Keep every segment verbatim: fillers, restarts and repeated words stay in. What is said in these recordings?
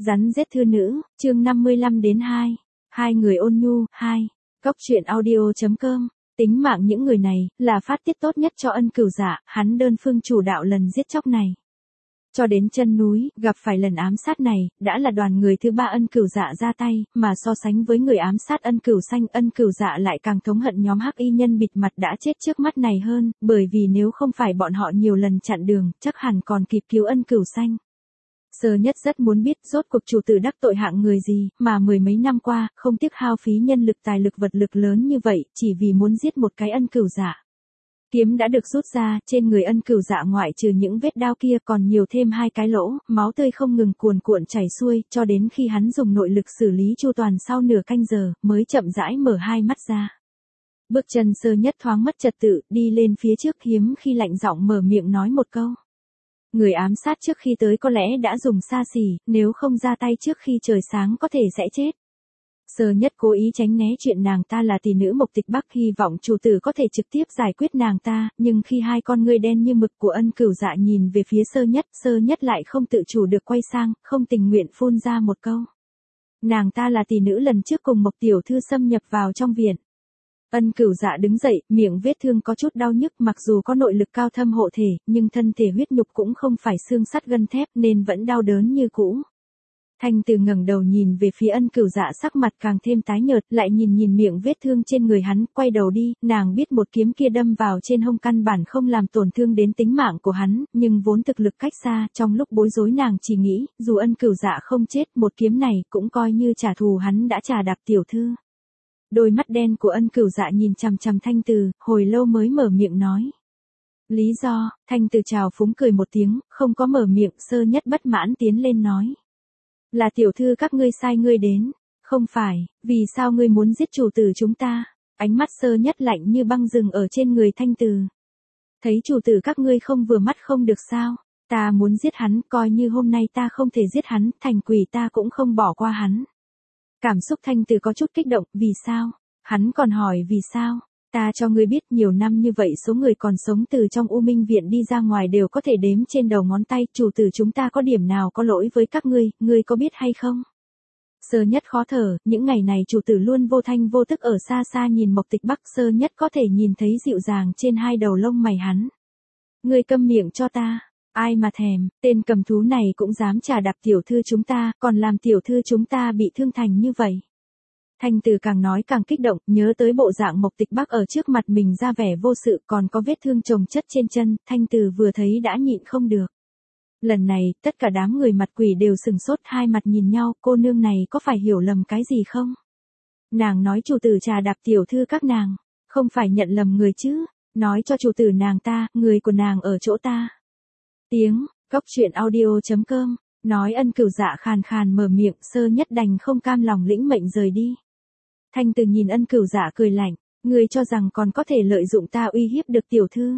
Rắn giết thư nữ, chương năm mươi lăm đến hai. Hai người ôn nhu, hai. Cốc truyện audio chấm com. Tính mạng những người này, là phát tiết tốt nhất cho Ân Cửu Dạ, hắn đơn phương chủ đạo lần giết chóc này. Cho đến chân núi, gặp phải lần ám sát này, đã là đoàn người thứ ba Ân Cửu Dạ ra tay, mà so sánh với người ám sát Ân Cửu Xanh, Ân Cửu Dạ lại càng thống hận nhóm hắc y nhân bịt mặt đã chết trước mắt này hơn, bởi vì nếu không phải bọn họ nhiều lần chặn đường, chắc hẳn còn kịp cứu Ân Cửu Xanh. Sơ Nhất rất muốn biết rốt cuộc chủ tử đắc tội hạng người gì, mà mười mấy năm qua, không tiếc hao phí nhân lực tài lực vật lực lớn như vậy, chỉ vì muốn giết một cái Ân Cửu Dạ. Kiếm đã được rút ra, trên người Ân Cửu Dạ ngoại trừ những vết đao kia còn nhiều thêm hai cái lỗ, máu tươi không ngừng cuồn cuộn chảy xuôi, cho đến khi hắn dùng nội lực xử lý chu toàn sau nửa canh giờ, mới chậm rãi mở hai mắt ra. Bước chân Sơ Nhất thoáng mất trật tự, đi lên phía trước hiếm khi lạnh giọng mở miệng nói một câu. Người ám sát trước khi tới có lẽ đã dùng xa xỉ, nếu không ra tay trước khi trời sáng có thể sẽ chết. Sơ Nhất cố ý tránh né chuyện nàng ta là tỷ nữ Mộc Tịch Bắc, hy vọng chủ tử có thể trực tiếp giải quyết nàng ta, nhưng khi hai con ngươi đen như mực của Ân Cửu Dạ nhìn về phía Sơ Nhất, Sơ Nhất lại không tự chủ được quay sang, không tình nguyện phun ra một câu. Nàng ta là tỷ nữ lần trước cùng Mộc tiểu thư xâm nhập vào trong viện. Ân Cửu Dạ đứng dậy, miệng vết thương có chút đau nhức, mặc dù có nội lực cao thâm hộ thể, nhưng thân thể huyết nhục cũng không phải xương sắt gân thép nên vẫn đau đớn như cũ. Thanh Từ ngẩng đầu nhìn về phía Ân Cửu Dạ, sắc mặt càng thêm tái nhợt, lại nhìn nhìn miệng vết thương trên người hắn, quay đầu đi, nàng biết một kiếm kia đâm vào trên hông căn bản không làm tổn thương đến tính mạng của hắn, nhưng vốn thực lực cách xa, trong lúc bối rối nàng chỉ nghĩ, dù Ân Cửu Dạ không chết, một kiếm này cũng coi như trả thù hắn đã trà đạp tiểu thư. Đôi mắt đen của Ân Cửu Dạ nhìn chằm chằm Thanh Từ, hồi lâu mới mở miệng nói. Lý do, Thanh Từ chào phúng cười một tiếng, không có mở miệng. Sơ Nhất bất mãn tiến lên nói. Là tiểu thư các ngươi sai ngươi đến. Không phải, vì sao ngươi muốn giết chủ tử chúng ta? Ánh mắt Sơ Nhất lạnh như băng dừng ở trên người Thanh Từ. Thấy chủ tử các ngươi không vừa mắt không được sao? Ta muốn giết hắn, coi như hôm nay ta không thể giết hắn, thành quỷ ta cũng không bỏ qua hắn. Cảm xúc Thanh Từ có chút kích động, vì sao? Hắn còn hỏi vì sao? Ta cho ngươi biết nhiều năm như vậy số người còn sống từ trong U Minh Viện đi ra ngoài đều có thể đếm trên đầu ngón tay, chủ tử chúng ta có điểm nào có lỗi với các ngươi, ngươi có biết hay không? Sơ Nhất khó thở, những ngày này chủ tử luôn vô thanh vô tức ở xa xa nhìn Mộc Tịch Bắc, Sơ Nhất có thể nhìn thấy dịu dàng trên hai đầu lông mày hắn. Ngươi câm miệng cho ta. Ai mà thèm, tên cầm thú này cũng dám trà đạp tiểu thư chúng ta, còn làm tiểu thư chúng ta bị thương thành như vậy. Thanh Từ càng nói càng kích động, nhớ tới bộ dạng Mộc Tịch Bắc ở trước mặt mình ra vẻ vô sự, còn có vết thương chồng chất trên chân, Thanh Từ vừa thấy đã nhịn không được. Lần này, tất cả đám người mặt quỷ đều sừng sốt, hai mặt nhìn nhau, cô nương này có phải hiểu lầm cái gì không? Nàng nói chủ tử trà đạp tiểu thư các nàng, không phải nhận lầm người chứ, nói cho chủ tử nàng ta, người của nàng ở chỗ ta. Tiếng, cốc truyện audio chấm com, nói Ân Cửu Dạ khàn khàn mở miệng, Sơ Nhất đành không cam lòng lĩnh mệnh rời đi. Thanh Từ nhìn Ân Cửu Dạ cười lạnh, ngươi cho rằng còn có thể lợi dụng ta uy hiếp được tiểu thư.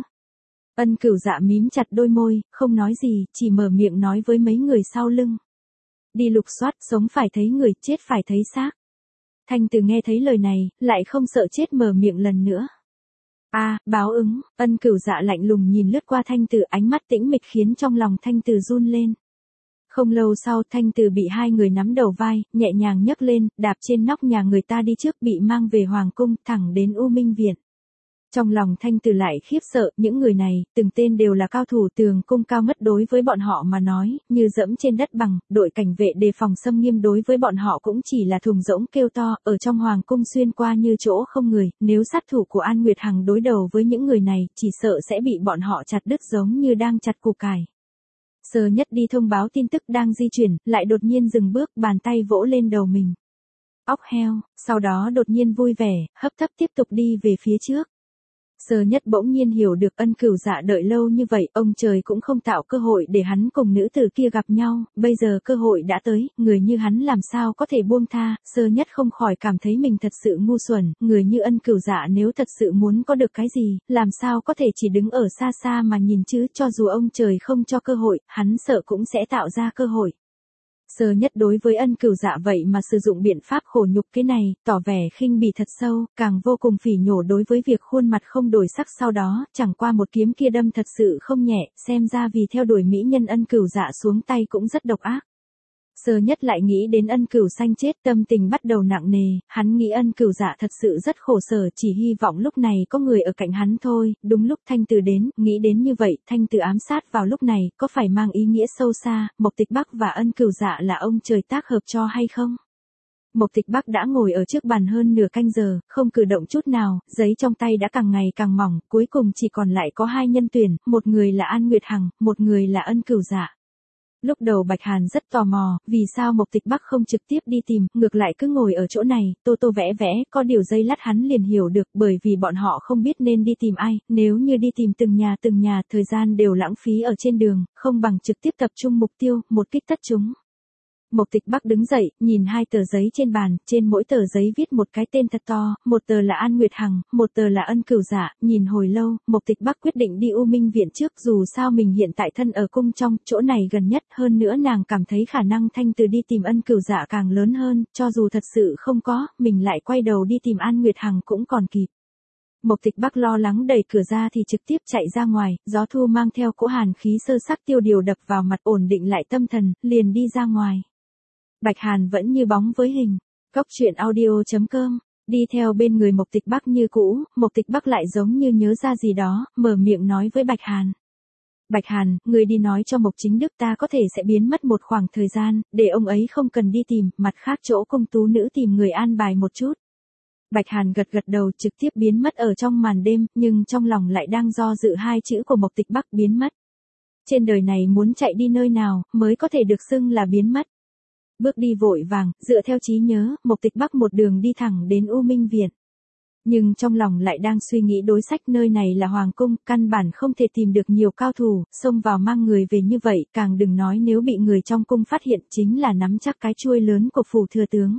Ân Cửu Dạ mím chặt đôi môi, không nói gì, chỉ mở miệng nói với mấy người sau lưng. Đi lục soát, sống phải thấy người, chết phải thấy xác. Thanh Từ nghe thấy lời này, lại không sợ chết mở miệng lần nữa. A, à, báo ứng. Ân Cửu Dạ lạnh lùng nhìn lướt qua Thanh Từ, ánh mắt tĩnh mịch khiến trong lòng Thanh Từ run lên. Không lâu sau, Thanh Từ bị hai người nắm đầu vai, nhẹ nhàng nhấc lên, đạp trên nóc nhà người ta đi trước, bị mang về hoàng cung, thẳng đến U Minh Viện. Trong lòng Thanh Từ lại khiếp sợ, những người này, từng tên đều là cao thủ, tường cung cao ngất đối với bọn họ mà nói, như dẫm trên đất bằng, đội cảnh vệ đề phòng xâm nghiêm đối với bọn họ cũng chỉ là thùng rỗng kêu to, ở trong hoàng cung xuyên qua như chỗ không người, nếu sát thủ của An Nguyệt Hằng đối đầu với những người này, chỉ sợ sẽ bị bọn họ chặt đứt giống như đang chặt củ cải. Sơ Nhất đi thông báo tin tức đang di chuyển, lại đột nhiên dừng bước, bàn tay vỗ lên đầu mình. Óc heo, sau đó đột nhiên vui vẻ, hấp tấp tiếp tục đi về phía trước. Sơ Nhất bỗng nhiên hiểu được Ân Cửu Dạ đợi lâu như vậy, ông trời cũng không tạo cơ hội để hắn cùng nữ tử kia gặp nhau, bây giờ cơ hội đã tới, người như hắn làm sao có thể buông tha. Sơ Nhất không khỏi cảm thấy mình thật sự ngu xuẩn, người như Ân Cửu Dạ nếu thật sự muốn có được cái gì, làm sao có thể chỉ đứng ở xa xa mà nhìn chứ, cho dù ông trời không cho cơ hội, hắn sợ cũng sẽ tạo ra cơ hội. Sơ Nhất đối với Ân Cửu Dạ vậy mà sử dụng biện pháp khổ nhục cái này, tỏ vẻ khinh bỉ thật sâu, càng vô cùng phỉ nhổ đối với việc khuôn mặt không đổi sắc sau đó, chẳng qua một kiếm kia đâm thật sự không nhẹ, xem ra vì theo đuổi mỹ nhân Ân Cửu Dạ xuống tay cũng rất độc ác. Sơ Nhất lại nghĩ đến Ân Cửu Xanh chết, tâm tình bắt đầu nặng nề, hắn nghĩ Ân Cửu Dạ thật sự rất khổ sở, chỉ hy vọng lúc này có người ở cạnh hắn thôi. Đúng lúc Thanh Từ đến, nghĩ đến như vậy, Thanh Từ ám sát vào lúc này, có phải mang ý nghĩa sâu xa, Mộc Tịch Bắc và Ân Cửu Dạ là ông trời tác hợp cho hay không? Mộc Tịch Bắc đã ngồi ở trước bàn hơn nửa canh giờ, không cử động chút nào, giấy trong tay đã càng ngày càng mỏng, cuối cùng chỉ còn lại có hai nhân tuyển, một người là An Nguyệt Hằng, một người là Ân Cửu Dạ. Lúc đầu Bạch Hàn rất tò mò, vì sao Mộc Tịch Bắc không trực tiếp đi tìm, ngược lại cứ ngồi ở chỗ này, tô tô vẽ vẽ, có điều giây lát hắn liền hiểu được, bởi vì bọn họ không biết nên đi tìm ai, nếu như đi tìm từng nhà từng nhà, thời gian đều lãng phí ở trên đường, không bằng trực tiếp tập trung mục tiêu, một kích tất chúng. Mộc Tịch Bắc đứng dậy, nhìn hai tờ giấy trên bàn, trên mỗi tờ giấy viết một cái tên thật to, một tờ là An Nguyệt Hằng, một tờ là Ân Cửu Dạ, nhìn hồi lâu, Mộc Tịch Bắc quyết định đi U Minh viện trước, dù sao mình hiện tại thân ở cung trong, chỗ này gần nhất, hơn nữa nàng cảm thấy khả năng Thanh Từ đi tìm Ân Cửu Dạ càng lớn hơn, cho dù thật sự không có, mình lại quay đầu đi tìm An Nguyệt Hằng cũng còn kịp. Mộc Tịch Bắc lo lắng đẩy cửa ra thì trực tiếp chạy ra ngoài, gió thu mang theo cỗ hàn khí sơ sắc tiêu điều đập vào mặt, ổn định lại tâm thần, liền đi ra ngoài. Bạch Hàn vẫn như bóng với hình. Góc truyện audio chấm com, đi theo bên người Mộc Tịch Bắc như cũ, Mộc Tịch Bắc lại giống như nhớ ra gì đó, mở miệng nói với Bạch Hàn. Bạch Hàn, người đi nói cho Mộc Chính Đức ta có thể sẽ biến mất một khoảng thời gian, để ông ấy không cần đi tìm, mặt khác chỗ công tú nữ tìm người an bài một chút. Bạch Hàn gật gật đầu, trực tiếp biến mất ở trong màn đêm, nhưng trong lòng lại đang do dự hai chữ của Mộc Tịch Bắc, biến mất. Trên đời này muốn chạy đi nơi nào, mới có thể được xưng là biến mất. Bước đi vội vàng, dựa theo trí nhớ, Mộc Tịch Bắc một đường đi thẳng đến U Minh viện. Nhưng trong lòng lại đang suy nghĩ đối sách, nơi này là hoàng cung, căn bản không thể tìm được nhiều cao thủ, xông vào mang người về như vậy, càng đừng nói nếu bị người trong cung phát hiện, chính là nắm chắc cái chuôi lớn của phủ thừa tướng.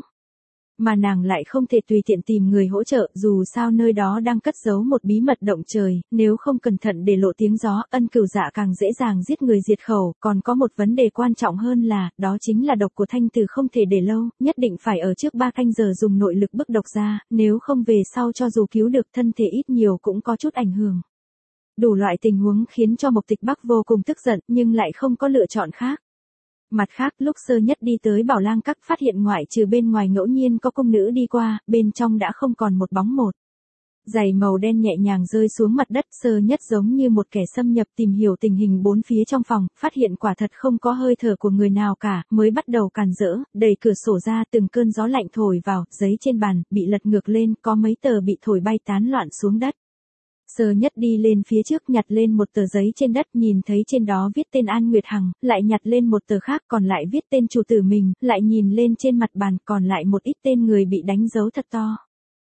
Mà nàng lại không thể tùy tiện tìm người hỗ trợ, dù sao nơi đó đang cất giấu một bí mật động trời, nếu không cẩn thận để lộ tiếng gió, Ân Cửu Dạ càng dễ dàng giết người diệt khẩu, còn có một vấn đề quan trọng hơn là, đó chính là độc của Thanh Từ không thể để lâu, nhất định phải ở trước ba canh giờ dùng nội lực bức độc ra, nếu không về sau cho dù cứu được thân thể ít nhiều cũng có chút ảnh hưởng. Đủ loại tình huống khiến cho Mộc Tịch Bắc vô cùng tức giận, nhưng lại không có lựa chọn khác. Mặt khác, lúc Sơ Nhất đi tới Bảo Lang Các phát hiện ngoại trừ bên ngoài ngẫu nhiên có cung nữ đi qua, bên trong đã không còn một bóng một. Giày màu đen nhẹ nhàng rơi xuống mặt đất, Sơ Nhất giống như một kẻ xâm nhập tìm hiểu tình hình bốn phía trong phòng, phát hiện quả thật không có hơi thở của người nào cả, mới bắt đầu càn rỡ, đẩy cửa sổ ra, từng cơn gió lạnh thổi vào, giấy trên bàn, bị lật ngược lên, có mấy tờ bị thổi bay tán loạn xuống đất. Sơ Nhất đi lên phía trước nhặt lên một tờ giấy trên đất, nhìn thấy trên đó viết tên An Nguyệt Hằng, lại nhặt lên một tờ khác còn lại viết tên chủ tử mình, lại nhìn lên trên mặt bàn còn lại một ít tên người bị đánh dấu thật to.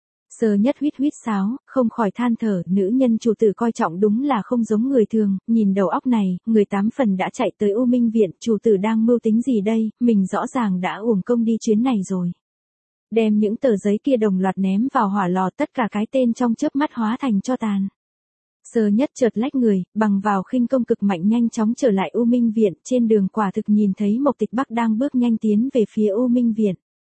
Sơ Nhất huýt huýt sáo, không khỏi than thở, nữ nhân chủ tử coi trọng đúng là không giống người thường, nhìn đầu óc này, người tám phần đã chạy tới U Minh viện, chủ tử đang mưu tính gì đây, mình rõ ràng đã uổng công đi chuyến này rồi. Đem những tờ giấy kia đồng loạt ném vào hỏa lò, tất cả cái tên trong chớp mắt hóa thành tro tàn. Sơ Nhất chợt lách người, bằng vào khinh công cực mạnh nhanh chóng trở lại U Minh viện, trên đường quả thực nhìn thấy Mộc Tịch Bắc đang bước nhanh tiến về phía U Minh viện.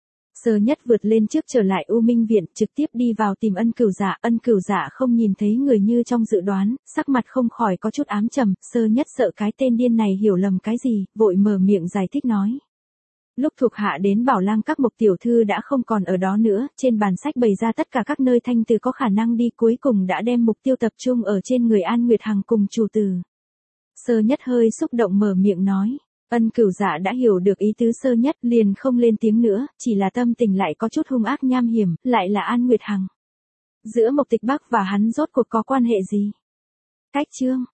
Sơ Nhất vượt lên trước trở lại U Minh viện, trực tiếp đi vào tìm Ân Cửu Dạ, Ân Cửu Dạ không nhìn thấy người như trong dự đoán, sắc mặt không khỏi có chút ám trầm, Sơ Nhất sợ cái tên điên này hiểu lầm cái gì, vội mở miệng giải thích nói. Lúc thuộc hạ đến Bảo Lang Các, Mộc tiểu thư đã không còn ở đó nữa, trên bàn sách bày ra tất cả các nơi Thanh Từ có khả năng đi, cuối cùng đã đem mục tiêu tập trung ở trên người An Nguyệt Hằng cùng chủ tử. Sơ Nhất hơi xúc động mở miệng nói. Ân Cửu Dạ đã hiểu được ý tứ Sơ Nhất, liền không lên tiếng nữa, chỉ là tâm tình lại có chút hung ác nham hiểm, lại là An Nguyệt Hằng. Giữa Mộc Tịch Bắc và hắn rốt cuộc có quan hệ gì? Cách chương